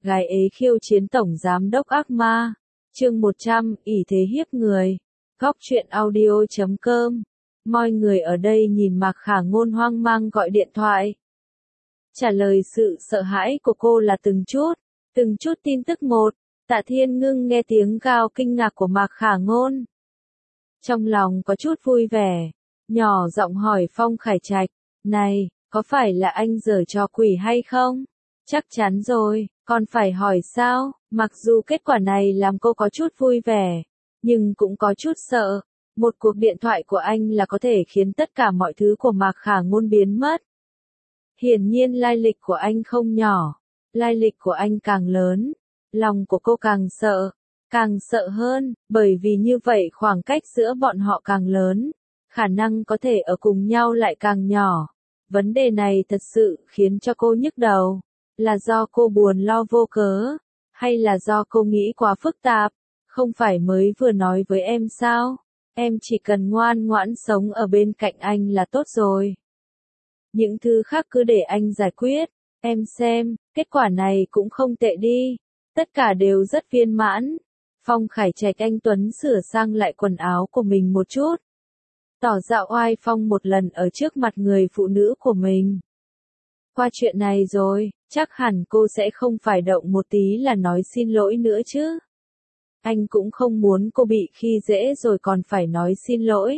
gái ế khiêu chiến tổng giám đốc ác ma. Chương 100, ỷ thế hiếp người. Góc truyện audio.com. Mọi người ở đây nhìn Mạc Khả Ngôn hoang mang gọi điện thoại. Trả lời sự sợ hãi của cô là từng chút tin tức một. Tạ Thiên Ngưng nghe tiếng gào kinh ngạc của Mạc Khả Ngôn. Trong lòng có chút vui vẻ, nhỏ giọng hỏi Phong Khải Trạch, này, có phải là anh giở trò quỷ hay không? Chắc chắn rồi, còn phải hỏi sao? Mặc dù kết quả này làm cô có chút vui vẻ, nhưng cũng có chút sợ. Một cuộc điện thoại của anh là có thể khiến tất cả mọi thứ của Mạc Khả Ngôn biến mất. Hiển nhiên lai lịch của anh không nhỏ, lai lịch của anh càng lớn, lòng của cô càng sợ hơn, bởi vì như vậy khoảng cách giữa bọn họ càng lớn, khả năng có thể ở cùng nhau lại càng nhỏ. Vấn đề này thật sự khiến cho cô nhức đầu, là do cô buồn lo vô cớ, hay là do cô nghĩ quá phức tạp, không phải mới vừa nói với em sao, em chỉ cần ngoan ngoãn sống ở bên cạnh anh là tốt rồi. Những thứ khác cứ để anh giải quyết, em xem, kết quả này cũng không tệ đi, tất cả đều rất viên mãn. Phong Khải Trạch anh tuấn sửa sang lại quần áo của mình một chút, tỏ ra oai phong một lần ở trước mặt người phụ nữ của mình. Qua chuyện này rồi, chắc hẳn cô sẽ không phải động một tí là nói xin lỗi nữa chứ. Anh cũng không muốn cô bị khi dễ rồi còn phải nói xin lỗi.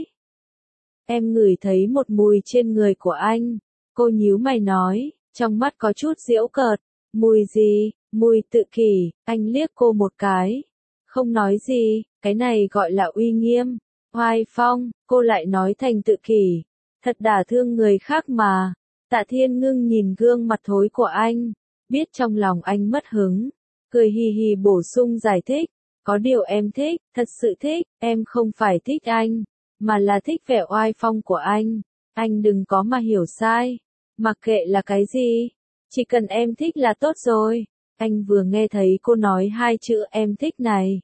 Em ngửi thấy một mùi trên người của anh, cô nhíu mày nói, trong mắt có chút giễu cợt. Mùi gì? Mùi tự kỷ. Anh liếc cô một cái, không nói gì, cái này gọi là uy nghiêm, oai phong, cô lại nói thành tự kỷ, thật đả thương người khác mà. Tạ Thiên Ngưng nhìn gương mặt thối của anh, biết trong lòng anh mất hứng, cười hì hì bổ sung giải thích, có điều em thích, thật sự thích, em không phải thích anh, mà là thích vẻ oai phong của anh đừng có mà hiểu sai, mặc kệ là cái gì, chỉ cần em thích là tốt rồi. Anh vừa nghe thấy cô nói hai chữ em thích này,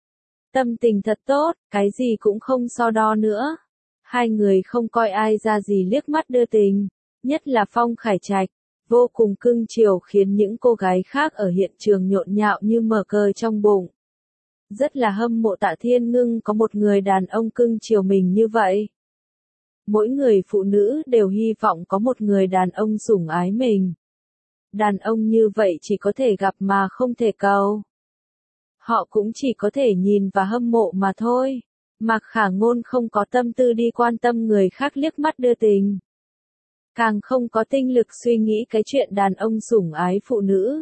tâm tình thật tốt, cái gì cũng không so đo nữa. Hai người không coi ai ra gì liếc mắt đưa tình, nhất là Phong Khải Trạch, vô cùng cưng chiều khiến những cô gái khác ở hiện trường nhộn nhạo như mở cờ trong bụng. Rất là hâm mộ Tạ Thiên Ngưng có một người đàn ông cưng chiều mình như vậy. Mỗi người phụ nữ đều hy vọng có một người đàn ông sủng ái mình. Đàn ông như vậy chỉ có thể gặp mà không thể cầu. Họ cũng chỉ có thể nhìn và hâm mộ mà thôi. Mạc Khả Ngôn không có tâm tư đi quan tâm người khác liếc mắt đưa tình. Càng không có tinh lực suy nghĩ cái chuyện đàn ông sủng ái phụ nữ.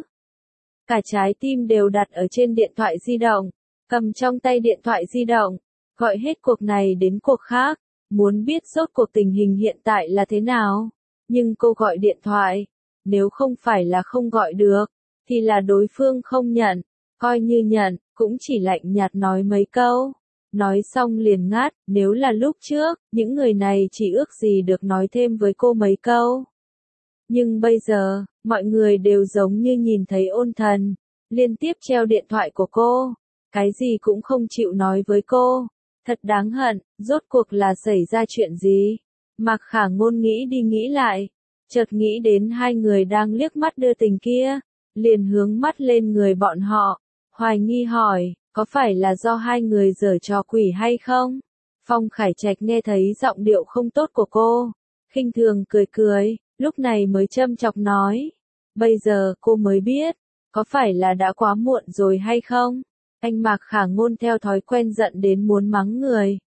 Cả trái tim đều đặt ở trên điện thoại di động, cầm trong tay điện thoại di động, gọi hết cuộc này đến cuộc khác, muốn biết rốt cuộc tình hình hiện tại là thế nào. Nhưng cô gọi điện thoại, nếu không phải là không gọi được, thì là đối phương không nhận, coi như nhận, cũng chỉ lạnh nhạt nói mấy câu. Nói xong liền ngắt, nếu là lúc trước, những người này chỉ ước gì được nói thêm với cô mấy câu. Nhưng bây giờ, mọi người đều giống như nhìn thấy ôn thần, liên tiếp treo điện thoại của cô, cái gì cũng không chịu nói với cô. Thật đáng hận, rốt cuộc là xảy ra chuyện gì? Mạc Khả Ngôn nghĩ đi nghĩ lại, chợt nghĩ đến hai người đang liếc mắt đưa tình kia, liền hướng mắt lên người bọn họ, hoài nghi hỏi, có phải là do hai người giở trò quỷ hay không? Phong Khải Trạch nghe thấy giọng điệu không tốt của cô, khinh thường cười, lúc này mới châm chọc nói, bây giờ cô mới biết, có phải là đã quá muộn rồi hay không? Anh Mạc Khả Ngôn theo thói quen giận đến muốn mắng người.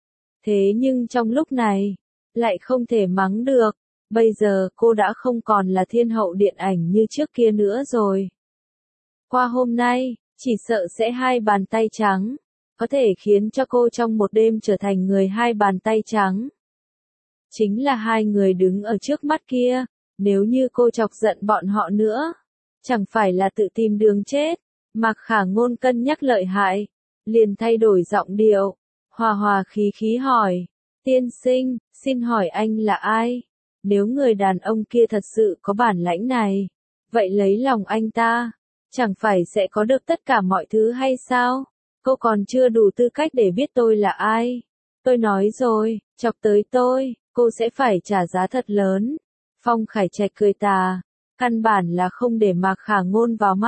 Thế nhưng trong lúc này, lại không thể mắng được. Bây giờ cô đã không còn là thiên hậu điện ảnh như trước kia nữa rồi. Qua hôm nay, chỉ sợ sẽ hai bàn tay trắng, có thể khiến cho cô trong một đêm trở thành người hai bàn tay trắng. Chính là hai người đứng ở trước mắt kia, nếu như cô chọc giận bọn họ nữa, chẳng phải là tự tìm đường chết. Mạc Khả Ngôn cân nhắc lợi hại, liền thay đổi giọng điệu, hòa khí hỏi, tiên sinh, xin hỏi anh là ai? Nếu người đàn ông kia thật sự có bản lãnh này, vậy lấy lòng anh ta, chẳng phải sẽ có được tất cả mọi thứ hay sao? Cô còn chưa đủ tư cách để biết tôi là ai. Tôi nói rồi, chọc tới tôi, cô sẽ phải trả giá thật lớn. Phong Khải Trạch cười tà, căn bản là không để Mạc Khả Ngôn vào mắt,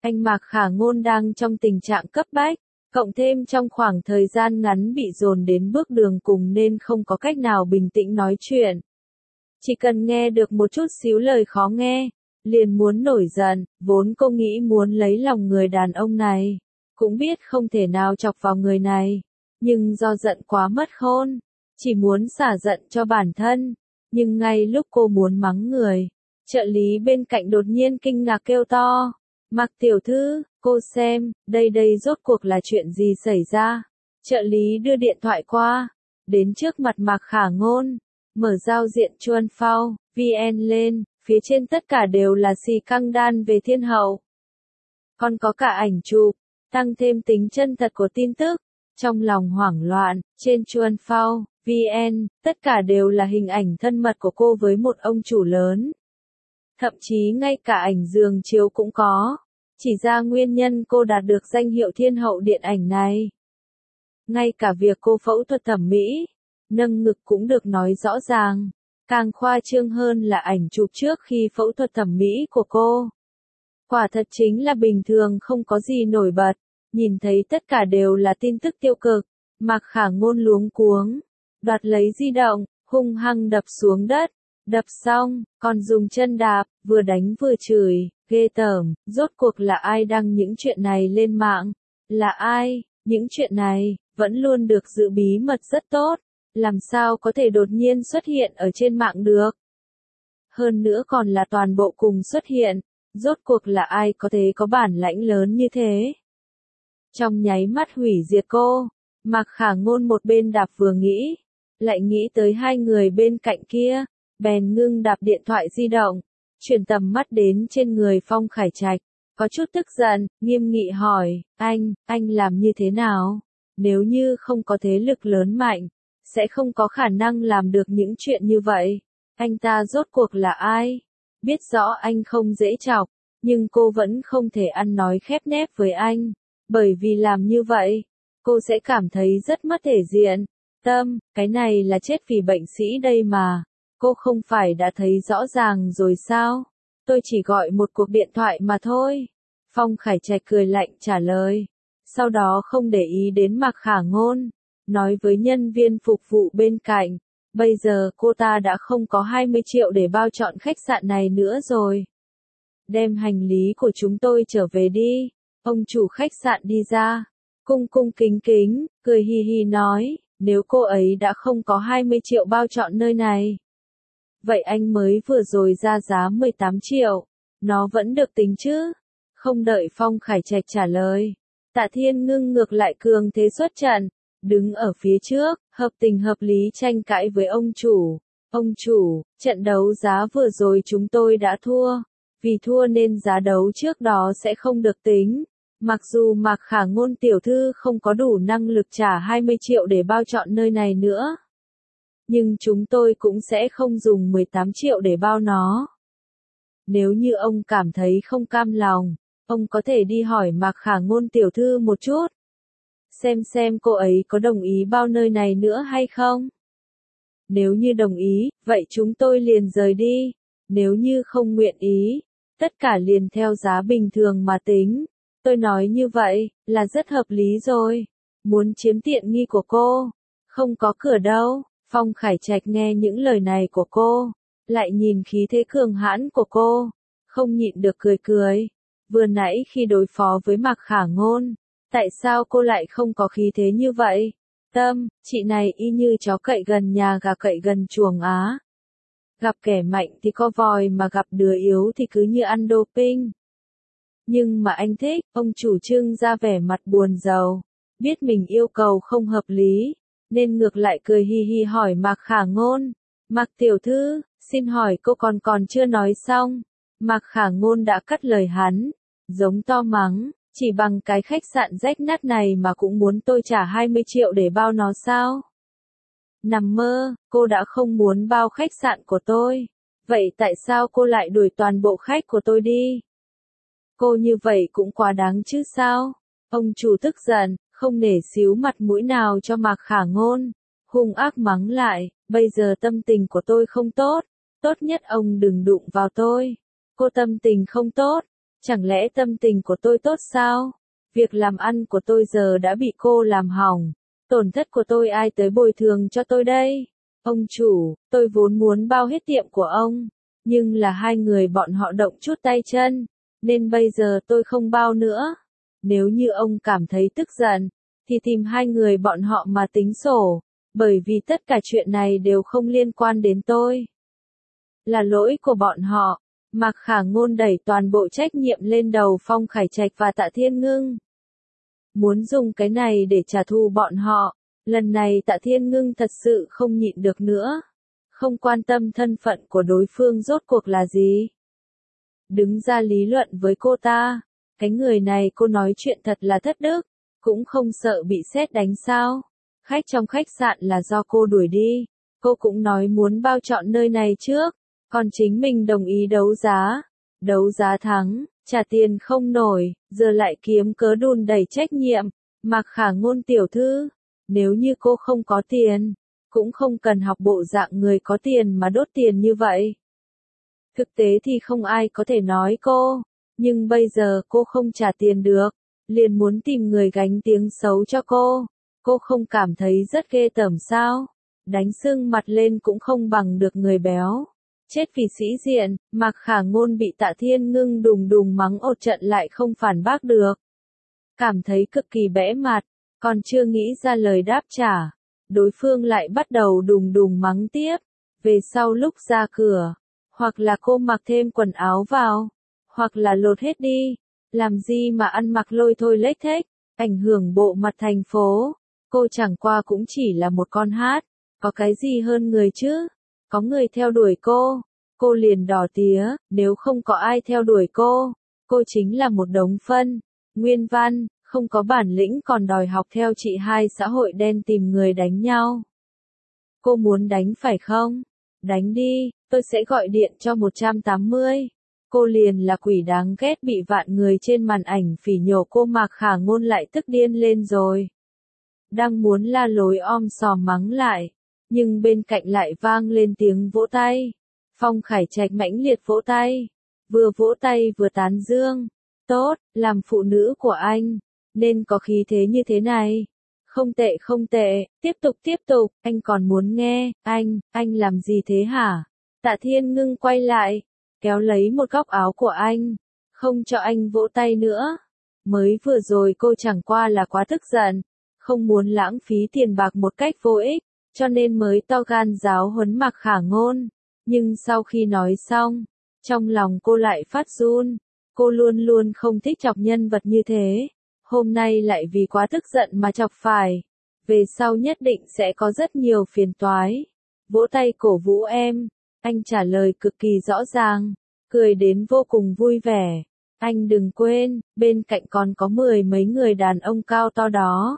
Anh Mạc Khả Ngôn đang trong tình trạng cấp bách, cộng thêm trong khoảng thời gian ngắn bị dồn đến bước đường cùng nên không có cách nào bình tĩnh nói chuyện. Chỉ cần nghe được một chút xíu lời khó nghe, liền muốn nổi giận, vốn cô nghĩ muốn lấy lòng người đàn ông này, cũng biết không thể nào chọc vào người này, nhưng do giận quá mất khôn, chỉ muốn xả giận cho bản thân, nhưng ngay lúc cô muốn mắng người, trợ lý bên cạnh đột nhiên kinh ngạc kêu to, Mạc tiểu thư, cô xem, đây rốt cuộc là chuyện gì xảy ra, trợ lý đưa điện thoại qua, đến trước mặt Mạc Khả Ngôn, mở giao diện Chuan Phao, VN lên, phía trên tất cả đều là xì căng đan về thiên hậu. Còn có cả ảnh chụp, tăng thêm tính chân thật của tin tức. Trong lòng hoảng loạn, trên Chuan Phao, VN, tất cả đều là hình ảnh thân mật của cô với một ông chủ lớn. Thậm chí ngay cả ảnh giường chiếu cũng có, chỉ ra nguyên nhân cô đạt được danh hiệu thiên hậu điện ảnh này. Ngay cả việc cô phẫu thuật thẩm mỹ, nâng ngực cũng được nói rõ ràng. Càng khoa trương hơn là ảnh chụp trước khi phẫu thuật thẩm mỹ của cô. Quả thật chính là bình thường không có gì nổi bật, nhìn thấy tất cả đều là tin tức tiêu cực. Mạc Khả Ngôn luống cuống, đoạt lấy di động, hung hăng đập xuống đất. Đập xong, còn dùng chân đạp, vừa đánh vừa chửi, ghê tởm, rốt cuộc là ai đăng những chuyện này lên mạng? Là ai? Những chuyện này, vẫn luôn được giữ bí mật rất tốt. Làm sao có thể đột nhiên xuất hiện ở trên mạng được? Hơn nữa còn là toàn bộ cùng xuất hiện, rốt cuộc là ai có thể có bản lãnh lớn như thế? Trong nháy mắt hủy diệt cô, Mạc Khả Ngôn một bên đạp vừa nghĩ, lại nghĩ tới hai người bên cạnh kia, bèn ngưng đạp điện thoại di động, chuyển tầm mắt đến trên người Phong Khải Trạch, có chút tức giận, nghiêm nghị hỏi, anh làm như thế nào? Nếu như không có thế lực lớn mạnh, sẽ không có khả năng làm được những chuyện như vậy. Anh ta rốt cuộc là ai? Biết rõ anh không dễ chọc, nhưng cô vẫn không thể ăn nói khép nép với anh, bởi vì làm như vậy, cô sẽ cảm thấy rất mất thể diện. Tâm, cái này là chết vì bệnh sĩ đây mà. Cô không phải đã thấy rõ ràng rồi sao? Tôi chỉ gọi một cuộc điện thoại mà thôi. Phong Khải Trạch cười lạnh trả lời. Sau đó không để ý đến Mạc Khả Ngôn, nói với nhân viên phục vụ bên cạnh. Bây giờ cô ta đã không có 20 triệu để bao trọn khách sạn này nữa rồi. Đem hành lý của chúng tôi trở về đi. Ông chủ khách sạn đi ra. Cung cung kính kính, cười hi hi nói. Nếu cô ấy đã không có 20 triệu bao trọn nơi này. Vậy anh mới vừa rồi ra giá 18 triệu. Nó vẫn được tính chứ? Không đợi Phong Khải Trạch trả lời. Tạ Thiên Ngưng ngược lại cường thế xuất trận. Đứng ở phía trước, hợp tình hợp lý tranh cãi với ông chủ. Ông chủ, trận đấu giá vừa rồi chúng tôi đã thua. Vì thua nên giá đấu trước đó sẽ không được tính. Mặc dù Mạc Khả Ngôn tiểu thư không có đủ năng lực trả 20 triệu để bao trọn nơi này nữa. Nhưng chúng tôi cũng sẽ không dùng 18 triệu để bao nó. Nếu như ông cảm thấy không cam lòng, ông có thể đi hỏi Mạc Khả Ngôn tiểu thư một chút. Xem cô ấy có đồng ý bao nơi này nữa hay không? Nếu như đồng ý, vậy chúng tôi liền rời đi. Nếu như không nguyện ý, tất cả liền theo giá bình thường mà tính. Tôi nói như vậy, là rất hợp lý rồi. Muốn chiếm tiện nghi của cô, không có cửa đâu. Phong Khải Trạch nghe những lời này của cô, lại nhìn khí thế cường hãn của cô, không nhịn được cười cười. Vừa nãy khi đối phó với Mạc Khả Ngôn, tại sao cô lại không có khí thế như vậy? Tâm, chị này y như chó cậy gần nhà gà cậy gần chuồng á. Gặp kẻ mạnh thì có vòi mà gặp đứa yếu thì cứ như ăn doping. Nhưng mà anh thích, ông chủ trưng ra vẻ mặt buồn rầu, biết mình yêu cầu không hợp lý, nên ngược lại cười hi hi hỏi Mạc Khả Ngôn. Mạc tiểu thư, xin hỏi cô còn chưa nói xong. Mạc Khả Ngôn đã cắt lời hắn, giống to mắng, chỉ bằng cái khách sạn rách nát này mà cũng muốn tôi trả 20 triệu để bao nó sao? Nằm mơ, cô đã không muốn bao khách sạn của tôi. Vậy tại sao cô lại đuổi toàn bộ khách của tôi đi? Cô như vậy cũng quá đáng chứ sao? Ông chủ tức giận, không nể xíu mặt mũi nào cho Mạc Khả Ngôn. Hung ác mắng lại, bây giờ tâm tình của tôi không tốt. Tốt nhất ông đừng đụng vào tôi. Cô tâm tình không tốt. Chẳng lẽ tâm tình của tôi tốt sao? Việc làm ăn của tôi giờ đã bị cô làm hỏng. Tổn thất của tôi ai tới bồi thường cho tôi đây? Ông chủ, tôi vốn muốn bao hết tiệm của ông. Nhưng là hai người bọn họ động chút tay chân. Nên bây giờ tôi không bao nữa. Nếu như ông cảm thấy tức giận, thì tìm hai người bọn họ mà tính sổ. Bởi vì tất cả chuyện này đều không liên quan đến tôi. Là lỗi của bọn họ. Mạc Khả Ngôn đẩy toàn bộ trách nhiệm lên đầu Phong Khải Trạch và Tạ Thiên Ngưng. Muốn dùng cái này để trả thù bọn họ. Lần này Tạ Thiên Ngưng thật sự không nhịn được nữa. Không quan tâm thân phận của đối phương rốt cuộc là gì. Đứng ra lý luận với cô ta. Cái người này cô nói chuyện thật là thất đức. Cũng không sợ bị sét đánh sao. Khách trong khách sạn là do cô đuổi đi. Cô cũng nói muốn bao chọn nơi này trước. Còn chính mình đồng ý đấu giá. Đấu giá thắng, trả tiền không nổi, giờ lại kiếm cớ đùn đẩy trách nhiệm. Mạc Khả Ngôn tiểu thư, nếu như cô không có tiền, cũng không cần học bộ dạng người có tiền mà đốt tiền như vậy. Thực tế thì không ai có thể nói cô, nhưng bây giờ cô không trả tiền được, liền muốn tìm người gánh tiếng xấu cho cô. Cô không cảm thấy rất ghê tởm sao? Đánh sưng mặt lên cũng không bằng được người béo. Chết vì sĩ diện, Mạc Khả Ngôn bị Tạ Thiên Ngưng đùng đùng mắng ột trận lại không phản bác được. Cảm thấy cực kỳ bẽ mặt, còn chưa nghĩ ra lời đáp trả. Đối phương lại bắt đầu đùng đùng mắng tiếp. Về sau lúc ra cửa, hoặc là cô mặc thêm quần áo vào, hoặc là lột hết đi. Làm gì mà ăn mặc lôi thôi lếch thếch, ảnh hưởng bộ mặt thành phố. Cô chẳng qua cũng chỉ là một con hát, có cái gì hơn người chứ? Có người theo đuổi cô liền đỏ tía, nếu không có ai theo đuổi cô chính là một đống phân, nguyên văn, không có bản lĩnh còn đòi học theo chị hai xã hội đen tìm người đánh nhau. Cô muốn đánh phải không? Đánh đi, tôi sẽ gọi điện cho 180. Cô liền là quỷ đáng ghét bị vạn người trên màn ảnh phỉ nhổ cô. Mạc Khả Ngôn lại tức điên lên rồi. Đang muốn la lối om sòm mắng lại. Nhưng bên cạnh lại vang lên tiếng vỗ tay. Phong Khải Trạch mãnh liệt vỗ tay. Vừa vỗ tay vừa tán dương. Tốt, làm phụ nữ của anh. Nên có khí thế như thế này. Không tệ không tệ, tiếp tục, anh còn muốn nghe. Anh làm gì thế hả? Tạ Thiên Ngưng quay lại. Kéo lấy một góc áo của anh. Không cho anh vỗ tay nữa. Mới vừa rồi cô chẳng qua là quá tức giận. Không muốn lãng phí tiền bạc một cách vô ích. Cho nên mới to gan giáo huấn Mạc Khả Ngôn. Nhưng sau khi nói xong, trong lòng cô lại phát run. Cô luôn luôn không thích chọc nhân vật như thế. Hôm nay lại vì quá tức giận mà chọc phải. Về sau nhất định sẽ có rất nhiều phiền toái. Vỗ tay cổ vũ em. Anh trả lời cực kỳ rõ ràng. Cười đến vô cùng vui vẻ. Anh đừng quên, bên cạnh còn có 10 mấy người đàn ông cao to đó.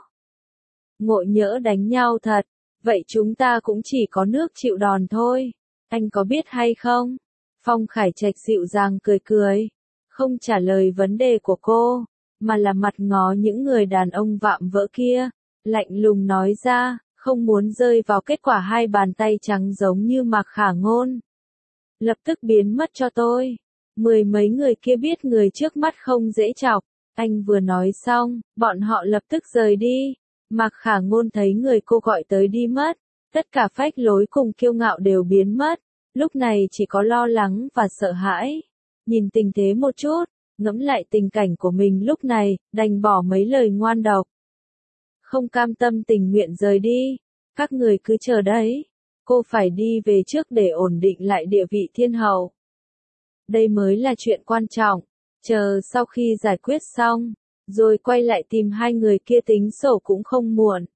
Ngộ nhỡ đánh nhau thật. Vậy chúng ta cũng chỉ có nước chịu đòn thôi. Anh có biết hay không? Phong Khải Trạch dịu dàng cười cười. Không trả lời vấn đề của cô. Mà là mặt ngó những người đàn ông vạm vỡ kia. Lạnh lùng nói ra. Không muốn rơi vào kết quả hai bàn tay trắng giống như Mạc Khả Ngôn. Lập tức biến mất cho tôi. 10 mấy người kia biết người trước mắt không dễ chọc. Anh vừa nói xong, bọn họ lập tức rời đi. Mạc Khả Ngôn thấy người cô gọi tới đi mất. Tất cả phách lối cùng kiêu ngạo đều biến mất. Lúc này chỉ có lo lắng và sợ hãi. Nhìn tình thế một chút, ngẫm lại tình cảnh của mình lúc này, đành bỏ mấy lời ngoan độc. Không cam tâm tình nguyện rời đi. Các người cứ chờ đấy. Cô phải đi về trước để ổn định lại địa vị thiên hậu. Đây mới là chuyện quan trọng. Chờ sau khi giải quyết xong, rồi quay lại tìm hai người kia tính sổ cũng không muộn.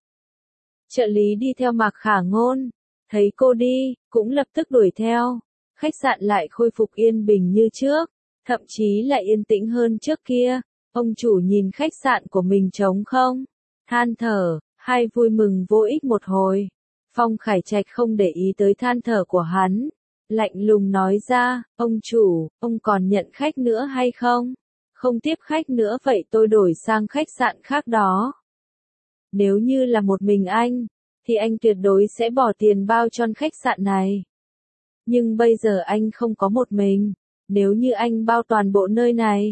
Trợ lý đi theo Mạc Khả Ngôn. Thấy cô đi, cũng lập tức đuổi theo. Khách sạn lại khôi phục yên bình như trước. Thậm chí lại yên tĩnh hơn trước kia. Ông chủ nhìn khách sạn của mình trống không. Than thở, hai vui mừng vô ích một hồi. Phong Khải Trạch không để ý tới than thở của hắn. Lạnh lùng nói ra, ông chủ, ông còn nhận khách nữa hay không? Không tiếp khách nữa vậy tôi đổi sang khách sạn khác đó. Nếu như là một mình anh, thì anh tuyệt đối sẽ bỏ tiền bao cho khách sạn này. Nhưng bây giờ anh không có một mình. Nếu như anh bao toàn bộ nơi này,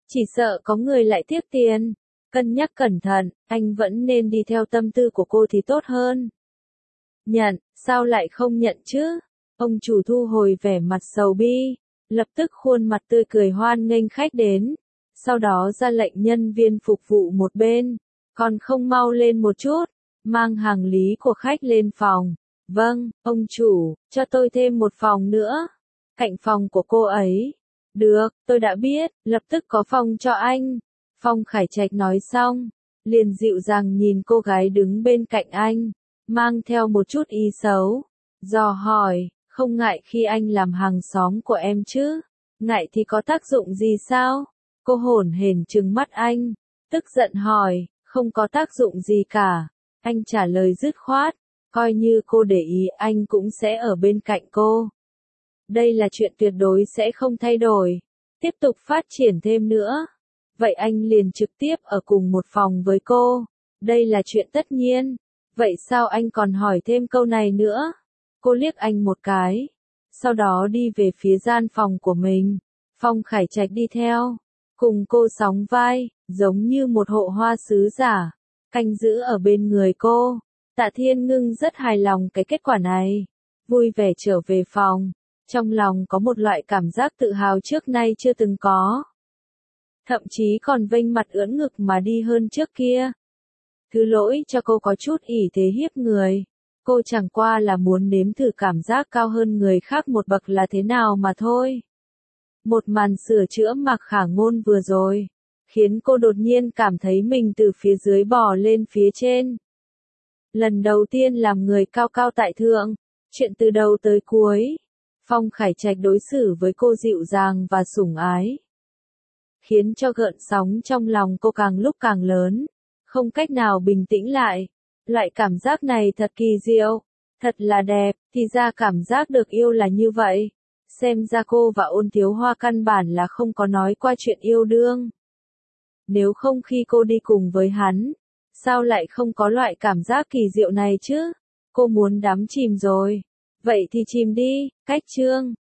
Chỉ sợ có người lại tiếc tiền. Cân nhắc cẩn thận, anh vẫn nên đi theo tâm tư của cô thì tốt hơn. Nhận, sao lại không nhận chứ? Ông chủ thu hồi vẻ mặt sầu bi, lập tức khuôn mặt tươi cười hoan nghênh khách đến. Sau đó ra lệnh nhân viên phục vụ một bên, còn không mau lên một chút, mang hành lý của khách lên phòng. Vâng, ông chủ, cho tôi thêm một phòng nữa. Cạnh phòng của cô ấy. Được, tôi đã biết, lập tức có phòng cho anh. Phong Khải Trạch nói xong, liền dịu dàng nhìn cô gái đứng bên cạnh anh, mang theo một chút ý xấu. Dò hỏi, không ngại khi anh làm hàng xóm của em chứ? Ngại thì có tác dụng gì sao? Cô hổn hển trừng mắt anh, tức giận hỏi, không có tác dụng gì cả. Anh trả lời dứt khoát, coi như cô để ý anh cũng sẽ ở bên cạnh cô. Đây là chuyện tuyệt đối sẽ không thay đổi, tiếp tục phát triển thêm nữa. Vậy anh liền trực tiếp ở cùng một phòng với cô. Đây là chuyện tất nhiên. Vậy sao anh còn hỏi thêm câu này nữa? Cô liếc anh một cái, sau đó đi về phía gian phòng của mình. Phong Khải Trạch đi theo, cùng cô sóng vai, giống như một hộ hoa sứ giả, canh giữ ở bên người cô. Tạ Thiên Ngưng rất hài lòng cái kết quả này, vui vẻ trở về phòng, trong lòng có một loại cảm giác tự hào trước nay chưa từng có. Thậm chí còn vênh mặt ưỡn ngực mà đi hơn trước kia. Thứ lỗi cho cô có chút ỷ thế hiếp người. Cô chẳng qua là muốn nếm thử cảm giác cao hơn người khác một bậc là thế nào mà thôi. Một màn sửa chữa Mạc Khả Ngôn vừa rồi, khiến cô đột nhiên cảm thấy mình từ phía dưới bò lên phía trên. Lần đầu tiên làm người cao cao tại thượng, chuyện từ đầu tới cuối. Phong Khải Trạch đối xử với cô dịu dàng và sủng ái, khiến cho gợn sóng trong lòng cô càng lúc càng lớn, không cách nào bình tĩnh lại. Loại cảm giác này thật kỳ diệu, thật là đẹp, thì ra cảm giác được yêu là như vậy. Xem ra cô và Ôn Thiếu Hoa căn bản là không có nói qua chuyện yêu đương. Nếu không khi cô đi cùng với hắn, sao lại không có loại cảm giác kỳ diệu này chứ? Cô muốn đắm chìm rồi. Vậy thì chìm đi, cách chương.